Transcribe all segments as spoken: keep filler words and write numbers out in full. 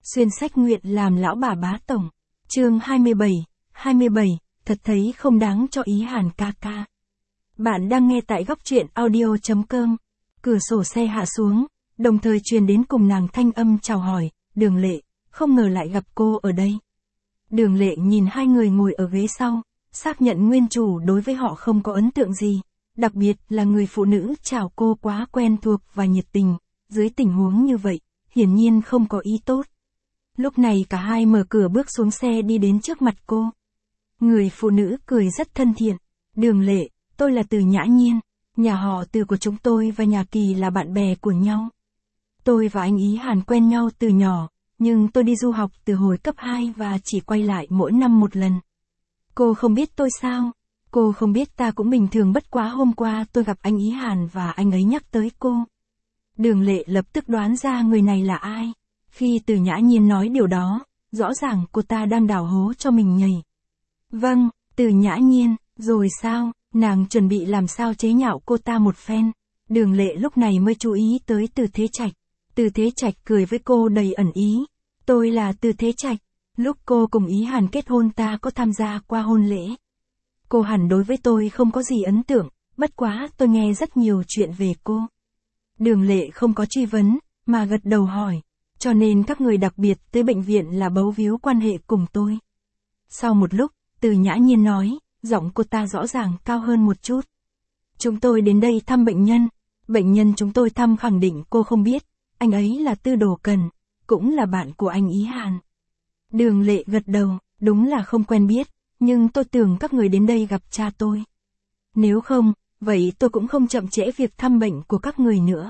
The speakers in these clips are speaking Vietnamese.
Xuyên sách nguyện làm lão bà bá tổng. Chương hai mươi bảy, hai mươi bảy, thật thấy không đáng cho Ý Hàn ca ca. Bạn đang nghe tại góc truyện audio chấm com. Cửa sổ xe hạ xuống, đồng thời truyền đến cùng nàng thanh âm chào hỏi, Đường Lệ, không ngờ lại gặp cô ở đây. Đường Lệ nhìn hai người ngồi ở ghế sau, xác nhận nguyên chủ đối với họ không có ấn tượng gì, đặc biệt là người phụ nữ chào cô quá quen thuộc và nhiệt tình, dưới tình huống như vậy, hiển nhiên không có ý tốt. Lúc này cả hai mở cửa bước xuống xe đi đến trước mặt cô. Người phụ nữ cười rất thân thiện, Đường Lệ, tôi là Từ Nhã Nhiên, nhà họ Từ của chúng tôi và nhà Kỳ là bạn bè của nhau. Tôi và anh Ý Hàn quen nhau từ nhỏ, nhưng tôi đi du học từ hồi cấp hai và chỉ quay lại mỗi năm một lần. Cô không biết tôi sao? Cô không biết ta cũng bình thường, bất quá hôm qua tôi gặp anh Ý Hàn và anh ấy nhắc tới cô. Đường Lệ lập tức đoán ra người này là ai. Khi Từ Nhã Nhiên nói điều đó, rõ ràng cô ta đang đào hố cho mình nhảy. Vâng, Từ Nhã Nhiên, rồi sao? Nàng chuẩn bị làm sao chế nhạo cô ta một phen. Đường Lệ lúc này mới chú ý tới Từ Thế Trạch. Từ Thế Trạch cười với cô đầy ẩn ý. Tôi là Từ Thế Trạch. Lúc cô cùng Ý Hàn kết hôn ta có tham gia qua hôn lễ. Cô hẳn đối với tôi không có gì ấn tượng, bất quá tôi nghe rất nhiều chuyện về cô. Đường Lệ không có truy vấn, mà gật đầu hỏi. Cho nên các người đặc biệt tới bệnh viện là bấu víu quan hệ cùng tôi. Sau một lúc, Từ Nhã Nhiên nói, giọng cô ta rõ ràng cao hơn một chút. Chúng tôi đến đây thăm bệnh nhân. Bệnh nhân chúng tôi thăm khẳng định cô không biết. Anh ấy là Tư Đồ Cần, cũng là bạn của anh Ý Hàn. Đường Lệ gật đầu, đúng là không quen biết, nhưng tôi tưởng các người đến đây gặp cha tôi. Nếu không, vậy tôi cũng không chậm trễ việc thăm bệnh của các người nữa.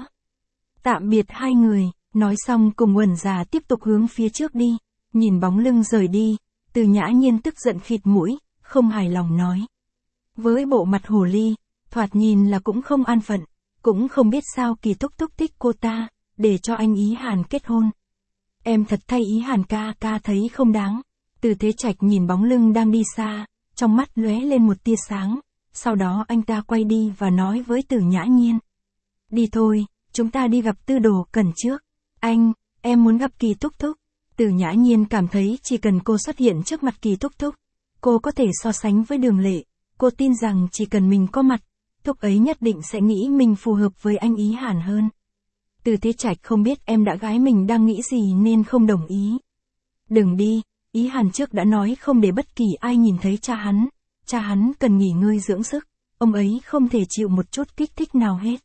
Tạm biệt hai người, nói xong cùng Uẩn già tiếp tục hướng phía trước đi, nhìn bóng lưng rời đi, Từ Nhã Nhiên tức giận khịt mũi, không hài lòng nói. Với bộ mặt hồ ly, thoạt nhìn là cũng không an phận, cũng không biết sao Kỳ Thúc Thúc thích cô ta, để cho anh Ý Hàn kết hôn. Em thật thay Ý Hàn ca ca thấy không đáng. Từ Thế Trạch nhìn bóng lưng đang đi xa, trong mắt lóe lên một tia sáng, sau đó anh ta quay đi và nói với Từ Nhã Nhiên. Đi thôi, chúng ta đi gặp Tư Đồ Cần trước. Anh, em muốn gặp Kỳ Thúc Thúc. Từ Nhã Nhiên cảm thấy chỉ cần cô xuất hiện trước mặt Kỳ Thúc Thúc, cô có thể so sánh với Đường Lệ, cô tin rằng chỉ cần mình có mặt, Thúc ấy nhất định sẽ nghĩ mình phù hợp với anh Ý Hàn hơn. Từ Thế Trạch không biết em đã gái mình đang nghĩ gì nên không đồng ý. Đừng đi, Ý Hàn trước đã nói không để bất kỳ ai nhìn thấy cha hắn, cha hắn cần nghỉ ngơi dưỡng sức, ông ấy không thể chịu một chút kích thích nào hết.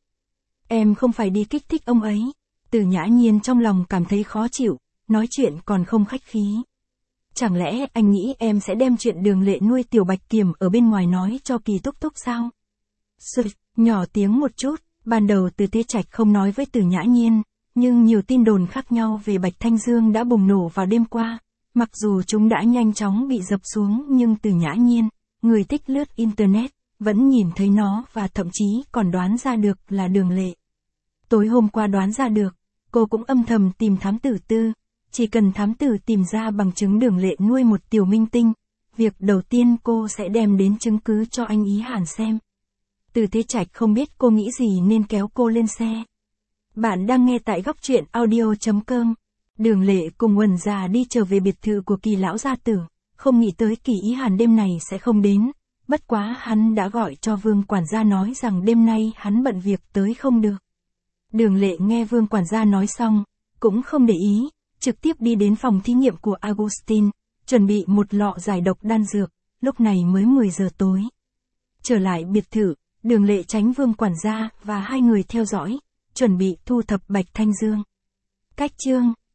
Em không phải đi kích thích ông ấy. Từ Nhã Nhiên trong lòng cảm thấy khó chịu, nói chuyện còn không khách khí. Chẳng lẽ anh nghĩ em sẽ đem chuyện Đường Lệ nuôi Tiểu Bạch Kiểm ở bên ngoài nói cho Kỳ Thúc Thúc sao? Sụt, nhỏ tiếng một chút, ban đầu Từ Thế Trạch không nói với Từ Nhã Nhiên, nhưng nhiều tin đồn khác nhau về Bạch Thanh Dương đã bùng nổ vào đêm qua. Mặc dù chúng đã nhanh chóng bị dập xuống nhưng Từ Nhã Nhiên, người thích lướt Internet, vẫn nhìn thấy nó và thậm chí còn đoán ra được là Đường Lệ. Tối hôm qua đoán ra được, cô cũng âm thầm tìm thám tử Tư, chỉ cần thám tử tìm ra bằng chứng Đường Lệ nuôi một tiểu minh tinh, việc đầu tiên cô sẽ đem đến chứng cứ cho anh Ý Hàn xem. Từ Thế Trạch không biết cô nghĩ gì nên kéo cô lên xe. Bạn đang nghe tại góc truyện audio chấm com. Đường Lệ cùng Uẩn già đi trở về biệt thự của Kỳ lão gia tử, không nghĩ tới Kỳ Ý Hàn đêm này sẽ không đến, bất quá hắn đã gọi cho Vương quản gia nói rằng đêm nay hắn bận việc tới không được. Đường Lệ nghe Vương quản gia nói xong, cũng không để ý, trực tiếp đi đến phòng thí nghiệm của Augustine, chuẩn bị một lọ giải độc đan dược, lúc này mới mười giờ tối. Trở lại biệt thự, Đường Lệ tránh Vương quản gia và hai người theo dõi, chuẩn bị thu thập Bạch Thanh Dương. Cách chương